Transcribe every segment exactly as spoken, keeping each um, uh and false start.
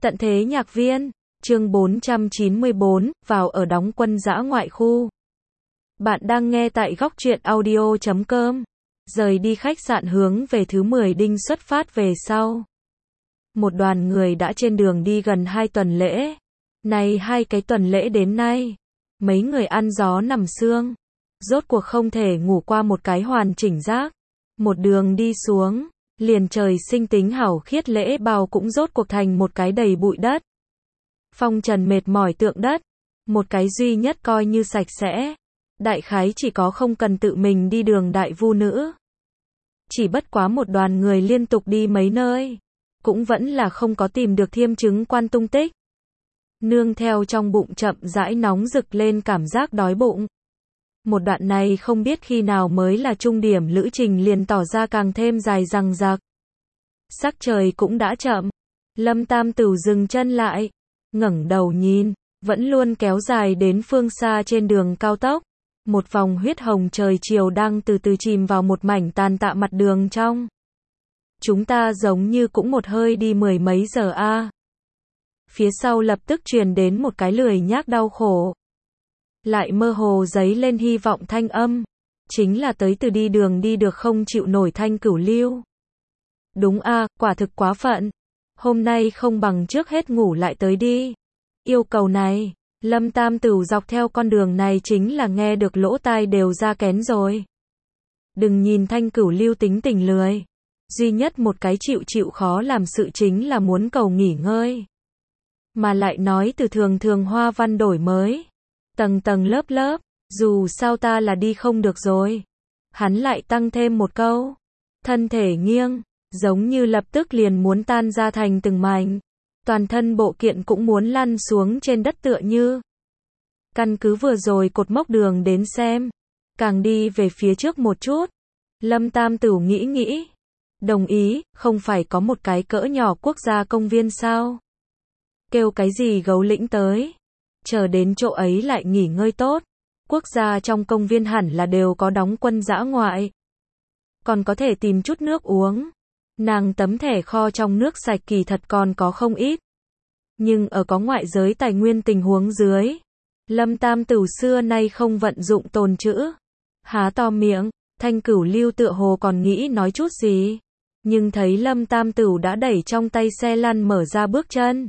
Tận thế nhạc viên, chương bốn trăm chín mươi bốn, vào ở đóng quân dã ngoại khu. Bạn đang nghe tại góc truyện audio chấm com. Rời đi khách sạn hướng về thứ mười đinh xuất phát về sau. Một đoàn người đã trên đường đi gần hai tuần lễ. Này hai cái tuần lễ đến nay, mấy người ăn gió nằm sương. Rốt cuộc không thể ngủ qua một cái hoàn chỉnh giấc. Một đường đi xuống, liền trời sinh tính hảo khiết lễ bào cũng rốt cuộc thành một cái đầy bụi đất. Phong trần mệt mỏi tượng đất, một cái duy nhất coi như sạch sẽ. Đại khái chỉ có không cần tự mình đi đường đại vu nữ. Chỉ bất quá một đoàn người liên tục đi mấy nơi, cũng vẫn là không có tìm được thiêm chứng quan tung tích. Nương theo trong bụng chậm rãi nóng rực lên cảm giác đói bụng. Một đoạn này không biết khi nào mới là trung điểm lữ trình liền tỏ ra càng thêm dài dằng dặc. Sắc trời cũng đã chậm. Lâm Tam Tửu dừng chân lại, ngẩng đầu nhìn, vẫn luôn kéo dài đến phương xa trên đường cao tốc. Một vòng huyết hồng trời chiều đang từ từ chìm vào một mảnh tàn tạ mặt đường trong. Chúng ta giống như cũng một hơi đi mười mấy giờ a. À. Phía sau lập tức truyền đến một cái lười nhác đau khổ. Lại mơ hồ giấy lên hy vọng thanh âm. Chính là tới từ đi đường đi được không chịu nổi Thanh Cửu Lưu. Đúng a, à, quả thực quá phận. Hôm nay không bằng trước hết ngủ lại tới đi. Yêu cầu này, Lâm Tam Tửu dọc theo con đường này chính là nghe được lỗ tai đều ra kén rồi. Đừng nhìn Thanh Cửu Lưu tính tình lười. Duy nhất một cái chịu chịu khó làm sự chính là muốn cầu nghỉ ngơi. Mà lại nói từ thường thường hoa văn đổi mới. Tầng tầng lớp lớp, dù sao ta là đi không được rồi. Hắn lại tăng thêm một câu. Thân thể nghiêng, giống như lập tức liền muốn tan ra thành từng mảnh. Toàn thân bộ kiện cũng muốn lăn xuống trên đất tựa như. Căn cứ vừa rồi cột mốc đường đến xem. Càng đi về phía trước một chút. Lâm Tam Tửu nghĩ nghĩ. Đồng ý, không phải có một cái cỡ nhỏ quốc gia công viên sao? Kêu cái gì gấu lĩnh tới. Chờ đến chỗ ấy lại nghỉ ngơi tốt. Quốc gia trong công viên hẳn là đều có đóng quân dã ngoại. Còn có thể tìm chút nước uống. Nàng tấm thẻ kho trong nước sạch kỳ thật còn có không ít. Nhưng ở có ngoại giới tài nguyên tình huống dưới. Lâm Tam Tửu xưa nay không vận dụng tồn trữ. Há to miệng, Thanh Cửu Lưu tựa hồ còn nghĩ nói chút gì. Nhưng thấy Lâm Tam Tửu đã đẩy trong tay xe lăn mở ra bước chân.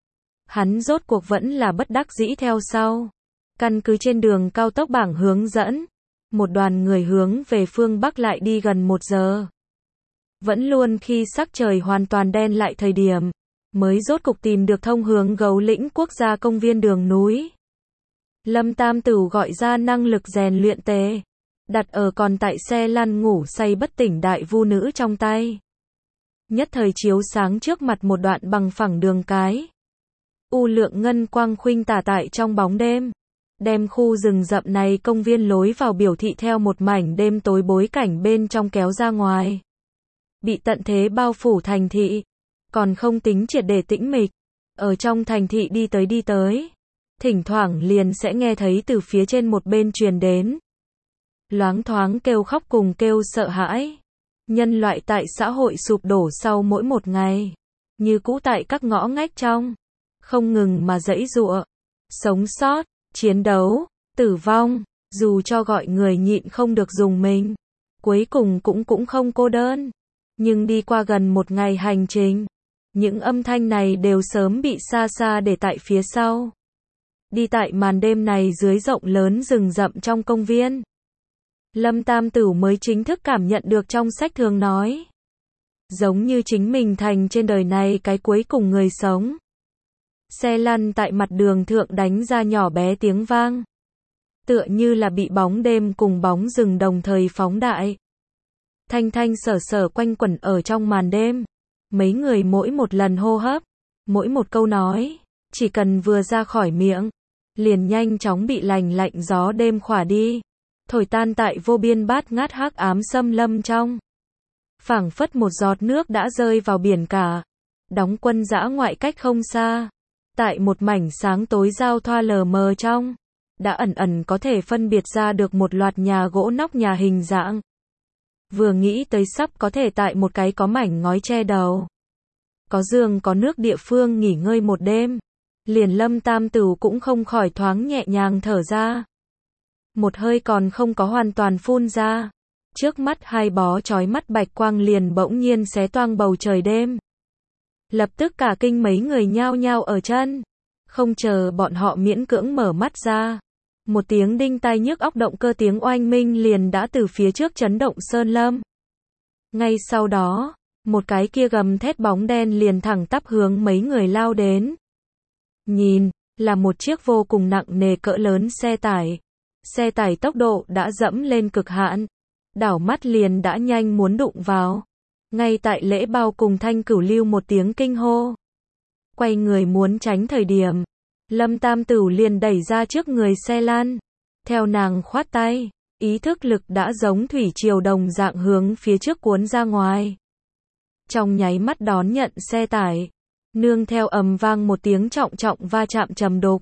Hắn rốt cuộc vẫn là bất đắc dĩ theo sau. Căn cứ trên đường cao tốc bảng hướng dẫn. Một đoàn người hướng về phương Bắc lại đi gần một giờ. Vẫn luôn khi sắc trời hoàn toàn đen lại thời điểm. Mới rốt cục tìm được thông hướng gấu lĩnh quốc gia công viên đường núi. Lâm Tam Tửu gọi ra năng lực rèn luyện tề. Đặt ở còn tại xe lăn ngủ say bất tỉnh đại vu nữ trong tay. Nhất thời chiếu sáng trước mặt một đoạn bằng phẳng đường cái. U lượng ngân quang khuynh tả tại trong bóng đêm. Đem khu rừng rậm này công viên lối vào biểu thị theo một mảnh đêm tối bối cảnh bên trong kéo ra ngoài. Bị tận thế bao phủ thành thị. Còn không tính triệt để tĩnh mịch. Ở trong thành thị đi tới đi tới. Thỉnh thoảng liền sẽ nghe thấy từ phía trên một bên truyền đến. Loáng thoáng kêu khóc cùng kêu sợ hãi. Nhân loại tại xã hội sụp đổ sau mỗi một ngày. Như cũ tại các ngõ ngách trong. Không ngừng mà giãy giụa. Sống sót, chiến đấu, tử vong. Dù cho gọi người nhịn không được dùng mình. Cuối cùng cũng cũng không cô đơn. Nhưng đi qua gần một ngày hành trình. Những âm thanh này đều sớm bị xa xa để tại phía sau. Đi tại màn đêm này dưới rộng lớn rừng rậm trong công viên. Lâm Tam Tửu mới chính thức cảm nhận được trong sách thường nói. Giống như chính mình thành trên đời này cái cuối cùng người sống. Xe lăn tại mặt đường thượng đánh ra nhỏ bé tiếng vang. Tựa như là bị bóng đêm cùng bóng rừng đồng thời phóng đại. Thanh thanh sở sở quanh quẩn ở trong màn đêm. Mấy người mỗi một lần hô hấp, mỗi một câu nói, chỉ cần vừa ra khỏi miệng, liền nhanh chóng bị lành lạnh gió đêm khỏa đi. Thổi tan tại vô biên bát ngát hắc ám xâm lâm trong. Phảng phất một giọt nước đã rơi vào biển cả. Đóng quân dã ngoại cách không xa. Tại một mảnh sáng tối giao thoa lờ mờ trong. Đã ẩn ẩn có thể phân biệt ra được một loạt nhà gỗ nóc nhà hình dạng. Vừa nghĩ tới sắp có thể tại một cái có mảnh ngói che đầu. có giường có nước địa phương nghỉ ngơi một đêm. Liền Lâm Tam Tửu cũng không khỏi thoáng nhẹ nhàng thở ra. Một hơi còn không có hoàn toàn phun ra. Trước mắt hai bó chói mắt bạch quang liền bỗng nhiên xé toang bầu trời đêm. Lập tức cả kinh mấy người nhao nhao ở chân. Không chờ bọn họ miễn cưỡng mở mắt ra. Một tiếng đinh tai nhức óc động cơ tiếng oanh minh liền đã từ phía trước chấn động sơn lâm. Ngay sau đó, một cái kia gầm thét bóng đen liền thẳng tắp hướng mấy người lao đến. Nhìn, là một chiếc vô cùng nặng nề cỡ lớn xe tải. Xe tải tốc độ đã dẫm lên cực hạn. Đảo mắt liền đã nhanh muốn đụng vào. Ngay tại Lễ Bao cùng Thanh Cửu lưu một tiếng kinh hô. Quay người muốn tránh thời điểm. Lâm Tam Tửu liền đẩy ra trước người xe lăn. Theo nàng khoát tay, ý thức lực đã giống thủy triều đồng dạng hướng phía trước cuốn ra ngoài. Trong nháy mắt đón nhận xe tải. Nương theo ầm vang một tiếng trọng trọng va chạm trầm đục.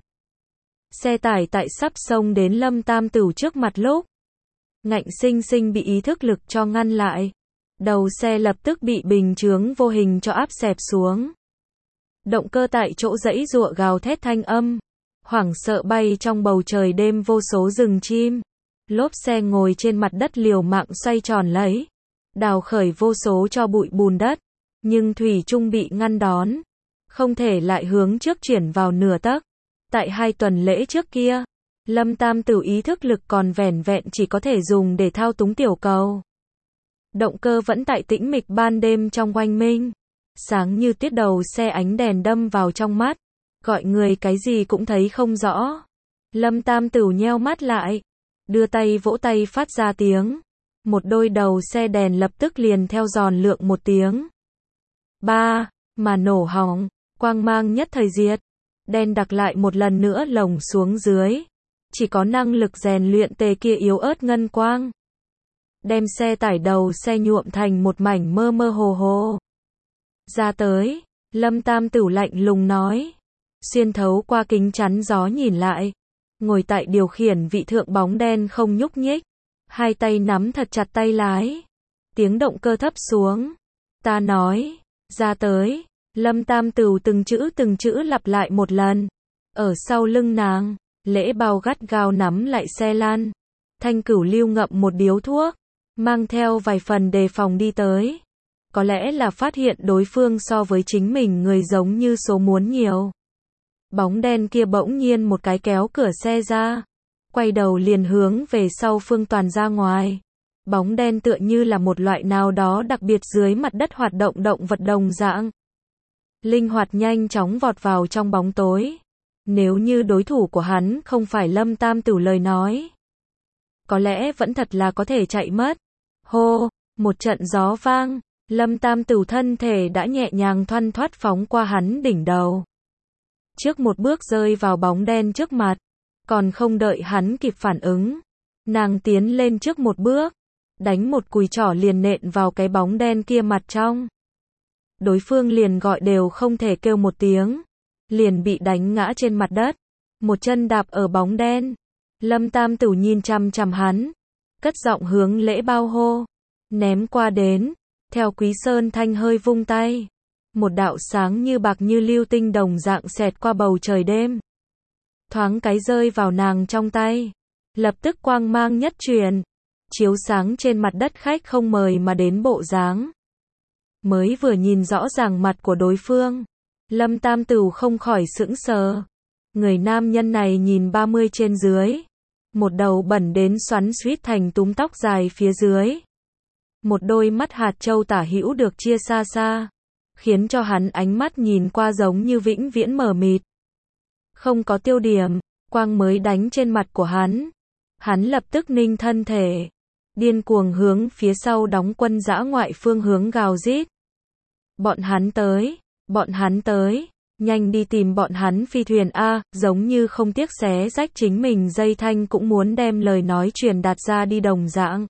Xe tải tại sắp xông đến Lâm Tam Tửu trước mặt lúc. Ngạnh sinh sinh bị ý thức lực cho ngăn lại. Đầu xe lập tức bị bình chướng vô hình cho áp xẹp xuống. Động cơ tại chỗ dãy giụa gào thét thanh âm. Hoảng sợ bay trong bầu trời đêm vô số rừng chim. Lốp xe ngồi trên mặt đất liều mạng xoay tròn lấy. Đào khởi vô số cho bụi bùn đất. Nhưng thủy chung bị ngăn đón. Không thể lại hướng trước chuyển vào nửa tấc. Tại hai tuần lễ trước kia, Lâm Tam Tửu ý thức lực còn vẻn vẹn chỉ có thể dùng để thao túng tiểu cầu. Động cơ vẫn tại tĩnh mịch ban đêm trong oanh minh. Sáng như tiết đầu xe ánh đèn đâm vào trong mắt. Gọi người cái gì cũng thấy không rõ. Lâm Tam Tửu nheo mắt lại. Đưa tay vỗ tay phát ra tiếng. Một đôi đầu xe đèn lập tức liền theo giòn lượng một tiếng. Ba, mà nổ hỏng. Quang mang nhất thời diệt. Đen đặc lại một lần nữa lồng xuống dưới. Chỉ có năng lực rèn luyện tề kia yếu ớt ngân quang. Đem xe tải đầu xe nhuộm thành một mảnh mơ mơ hồ hồ. Ra tới, Lâm Tam Tửu lạnh lùng nói. Xuyên thấu qua kính chắn gió nhìn lại. Ngồi tại điều khiển vị thượng bóng đen không nhúc nhích. Hai tay nắm thật chặt tay lái. Tiếng động cơ thấp xuống. Ta nói, ra tới. Lâm Tam Tửu từng chữ từng chữ lặp lại một lần. Ở sau lưng nàng, Lễ Bao gắt gao nắm lại xe lăn. Thanh Cửu lưu ngậm một điếu thuốc. Mang theo vài phần đề phòng đi tới. Có lẽ là phát hiện đối phương so với chính mình người giống như số muốn nhiều. Bóng đen kia bỗng nhiên một cái kéo cửa xe ra. Quay đầu liền hướng về sau phương toàn ra ngoài. Bóng đen tựa như là một loại nào đó đặc biệt dưới mặt đất hoạt động động vật đồng dạng. Linh hoạt nhanh chóng vọt vào trong bóng tối. Nếu như đối thủ của hắn không phải Lâm Tam Tửu lời nói. Có lẽ vẫn thật là có thể chạy mất. Hô, một trận gió vang. Lâm Tam Tửu thân thể đã nhẹ nhàng thoăn thoắt phóng qua hắn đỉnh đầu. Trước một bước rơi vào bóng đen trước mặt. Còn không đợi hắn kịp phản ứng. Nàng tiến lên trước một bước. Đánh một cùi trỏ liền nện vào cái bóng đen kia mặt trong. Đối phương liền gọi đều không thể kêu một tiếng. Liền bị đánh ngã trên mặt đất. Một chân đạp ở bóng đen. Lâm Tam Tửu nhìn chằm chằm hắn. Cất giọng hướng Lễ Bao hô. Ném qua đến. Theo Quý Sơn Thanh hơi vung tay. Một đạo sáng như bạc như lưu tinh đồng dạng xẹt qua bầu trời đêm. Thoáng cái rơi vào nàng trong tay. Lập tức quang mang nhất truyền. Chiếu sáng trên mặt đất khách không mời mà đến bộ dáng. Mới vừa nhìn rõ ràng mặt của đối phương. Lâm Tam Tửu không khỏi sững sờ. Người nam nhân này nhìn ba mươi trên dưới. Một đầu bẩn đến xoắn xuýt thành túm tóc dài phía dưới. Một đôi mắt hạt châu tả hữu được chia xa xa. Khiến cho hắn ánh mắt nhìn qua giống như vĩnh viễn mờ mịt. Không có tiêu điểm, quang mới đánh trên mặt của hắn. Hắn lập tức ninh thân thể. Điên cuồng hướng phía sau đóng quân dã ngoại phương hướng gào rít. Bọn hắn tới, bọn hắn tới, nhanh đi tìm bọn hắn phi thuyền A, giống như không tiếc xé rách chính mình dây thanh cũng muốn đem lời nói truyền đạt ra đi đồng dạng.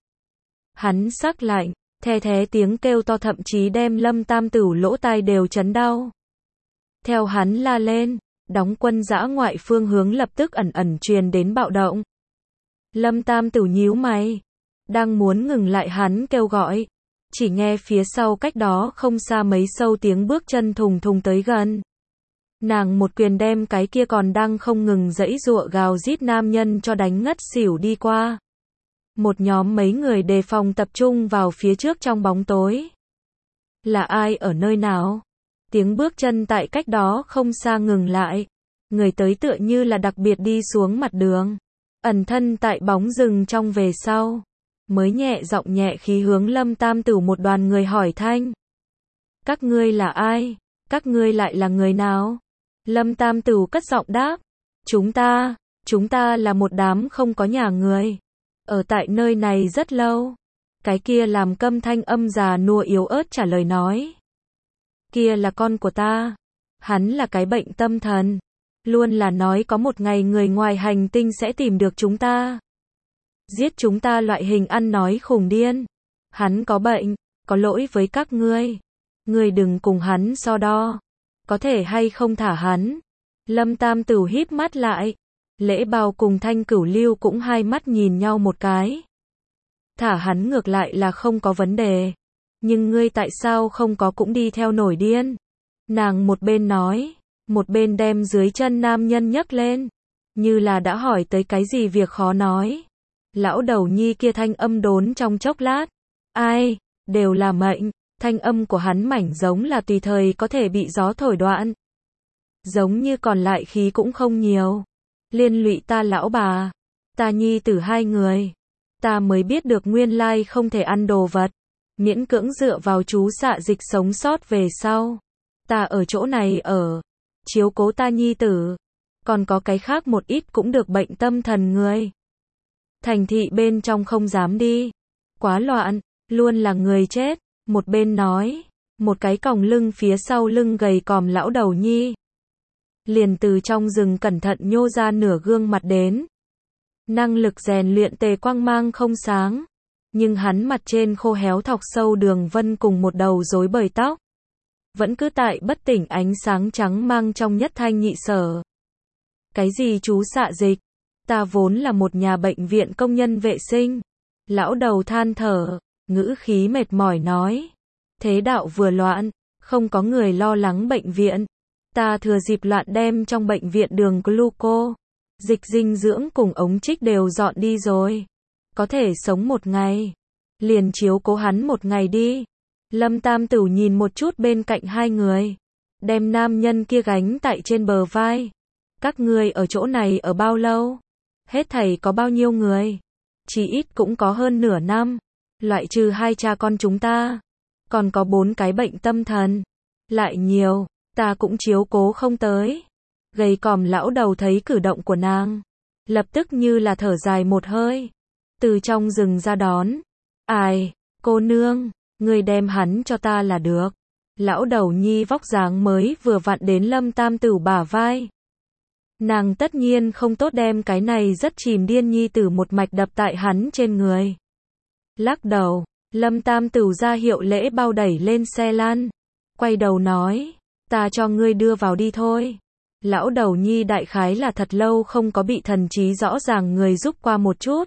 Hắn sắc lạnh, the thé tiếng kêu to thậm chí đem Lâm Tam Tửu lỗ tai đều chấn đau. Theo hắn la lên, đóng quân dã ngoại phương hướng lập tức ẩn ẩn truyền đến bạo động. Lâm Tam Tửu nhíu mày, đang muốn ngừng lại hắn kêu gọi. chỉ nghe phía sau cách đó không xa mấy sâu tiếng bước chân thùng thùng tới gần. Nàng một quyền đem cái kia còn đang không ngừng giãy giụa gào rít nam nhân cho đánh ngất xỉu đi qua. Một nhóm mấy người đề phòng tập trung vào phía trước trong bóng tối. Là ai ở nơi nào? Tiếng bước chân tại cách đó không xa ngừng lại. Người tới tựa như là đặc biệt đi xuống mặt đường. Ẩn thân tại bóng rừng trong về sau. Mới nhẹ giọng nhẹ khí hướng Lâm Tam Tửu một đoàn người hỏi thanh. Các ngươi là ai? Các ngươi lại là người nào? Lâm Tam Tửu cất giọng đáp. Chúng ta, chúng ta là một đám không có nhà người. Ở tại nơi này rất lâu. Cái kia làm câm thanh âm già nua yếu ớt trả lời nói. Kia là con của ta. Hắn là cái bệnh tâm thần. Luôn là nói có một ngày người ngoài hành tinh sẽ tìm được chúng ta. Giết chúng ta loại hình ăn nói khùng điên. Hắn có bệnh, có lỗi với các ngươi. Ngươi đừng cùng hắn so đo. Có thể hay không thả hắn. Lâm Tam Tửu híp mắt lại. Lễ Bao cùng Thanh Cửu Lưu cũng hai mắt nhìn nhau một cái. Thả hắn ngược lại là không có vấn đề. Nhưng ngươi tại sao không có cũng đi theo nổi điên? Nàng một bên nói, một bên đem dưới chân nam nhân nhấc lên. Như là đã hỏi tới cái gì việc khó nói. Lão đầu nhi kia thanh âm đốn trong chốc lát. Ai, đều là mệnh. Thanh âm của hắn mảnh giống là tùy thời có thể bị gió thổi đoạn. Giống như còn lại khí cũng không nhiều. Liên lụy ta lão bà. Ta nhi tử hai người. Ta mới biết được nguyên lai không thể ăn đồ vật. Miễn cưỡng dựa vào chú xạ dịch sống sót về sau. Ta ở chỗ này ở. Chiếu cố ta nhi tử. Còn có cái khác một ít cũng được bệnh tâm thần người. Thành thị bên trong không dám đi. Quá loạn. Luôn là người chết. Một bên nói. Một cái còng lưng phía sau lưng gầy còm lão đầu nhi. Liền từ trong rừng cẩn thận nhô ra nửa gương mặt đến. Năng lực rèn luyện tề quang mang không sáng. Nhưng hắn mặt trên khô héo thọc sâu đường vân cùng một đầu rối bời tóc. Vẫn cứ tại bất tỉnh ánh sáng trắng mang trong nhất thanh nhị sở. Cái gì chú xạ dịch? Ta vốn là một nhà bệnh viện công nhân vệ sinh. Lão đầu than thở, ngữ khí mệt mỏi nói. Thế đạo vừa loạn, không có người lo lắng bệnh viện. Ta thừa dịp loạn đem trong bệnh viện đường gluco, dịch dinh dưỡng cùng ống trích đều dọn đi rồi. Có thể sống một ngày. Liền chiếu cố hắn một ngày đi. Lâm Tam Tửu nhìn một chút bên cạnh hai người. Đem nam nhân kia gánh tại trên bờ vai. Các ngươi ở chỗ này ở bao lâu? Hết thảy có bao nhiêu người? Chỉ ít cũng có hơn nửa năm. Loại trừ hai cha con chúng ta. Còn có bốn cái bệnh tâm thần. Lại nhiều, ta cũng chiếu cố không tới. Gầy còm lão đầu thấy cử động của nàng. Lập tức như là thở dài một hơi. Từ trong rừng ra đón. Ai, cô nương, người đem hắn cho ta là được. Lão đầu nhi vóc dáng mới vừa vặn đến Lâm Tam Tửu bả vai. Nàng tất nhiên không tốt đem cái này rất chìm điên nhi tử một mạch đập tại hắn trên người. Lắc đầu, Lâm Tam Tửu ra hiệu Lễ Bao đẩy lên xe lăn. Quay đầu nói, ta cho ngươi đưa vào đi thôi. Lão đầu nhi đại khái là thật lâu không có bị thần trí rõ ràng người giúp qua một chút.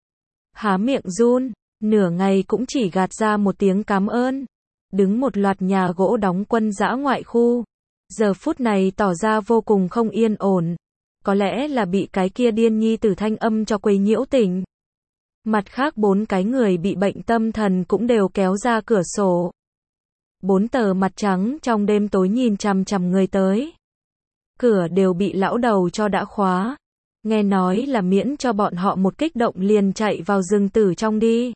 Há miệng run, nửa ngày cũng chỉ gạt ra một tiếng cảm ơn. Đứng một loạt nhà gỗ đóng quân dã ngoại khu. Giờ phút này tỏ ra vô cùng không yên ổn. Có lẽ là bị cái kia điên nhi tử thanh âm cho quấy nhiễu tỉnh. Mặt khác bốn cái người bị bệnh tâm thần cũng đều kéo ra cửa sổ. Bốn tờ mặt trắng trong đêm tối nhìn chằm chằm người tới. Cửa đều bị lão đầu cho đã khóa. Nghe nói là miễn cho bọn họ một kích động liền chạy vào rừng tử trong đi.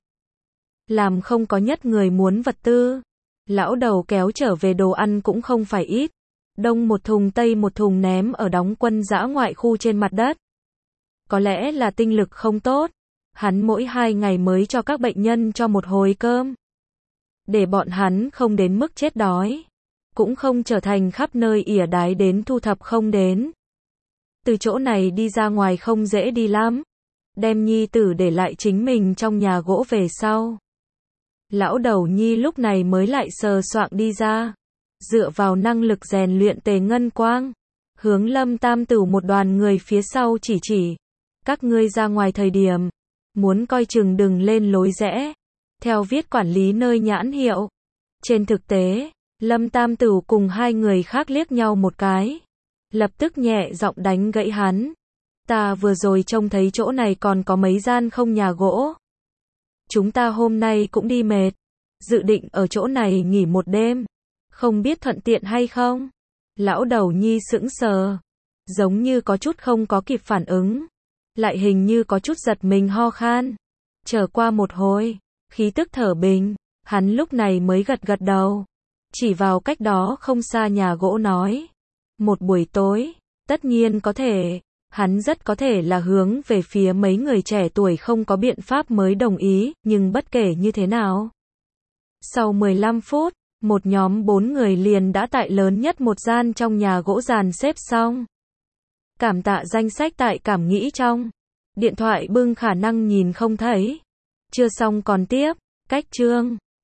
Làm không có nhất người muốn vật tư. Lão đầu kéo trở về đồ ăn cũng không phải ít. Đông một thùng tây một thùng ném ở đóng quân dã ngoại khu trên mặt đất. Có lẽ là tinh lực không tốt. Hắn mỗi hai ngày mới cho các bệnh nhân cho một hồi cơm. Để bọn hắn không đến mức chết đói. Cũng không trở thành khắp nơi ỉa đái đến thu thập không đến. Từ chỗ này đi ra ngoài không dễ đi lắm. Đem nhi tử để lại chính mình trong nhà gỗ về sau. Lão đầu nhi lúc này mới lại sờ soạng đi ra. Dựa vào năng lực rèn luyện tề ngân quang. Hướng Lâm Tam Tửu một đoàn người phía sau chỉ chỉ. Các ngươi ra ngoài thời điểm. Muốn coi chừng đừng lên lối rẽ. theo viết quản lý nơi nhãn hiệu. Trên thực tế, Lâm Tam Tửu cùng hai người khác liếc nhau một cái. Lập tức nhẹ giọng đánh gãy hắn. Ta vừa rồi trông thấy chỗ này còn có mấy gian không nhà gỗ. Chúng ta hôm nay cũng đi mệt. Dự định ở chỗ này nghỉ một đêm. Không biết thuận tiện hay không? Lão đầu nhi sững sờ. Giống như có chút không có kịp phản ứng. Lại hình như có chút giật mình ho khan. Chờ qua một hồi, khí tức thở bình, hắn lúc này mới gật gật đầu. Chỉ vào cách đó không xa nhà gỗ nói. Một buổi tối, tất nhiên có thể. Hắn rất có thể là hướng về phía mấy người trẻ tuổi không có biện pháp mới đồng ý, nhưng bất kể như thế nào. Sau mười lăm phút, một nhóm bốn người liền đã tại lớn nhất một gian trong nhà gỗ dàn xếp xong. Cảm tạ danh sách tại cảm nghĩ trong. Điện thoại bưng khả năng nhìn không thấy. Chưa xong còn tiếp, cách chương.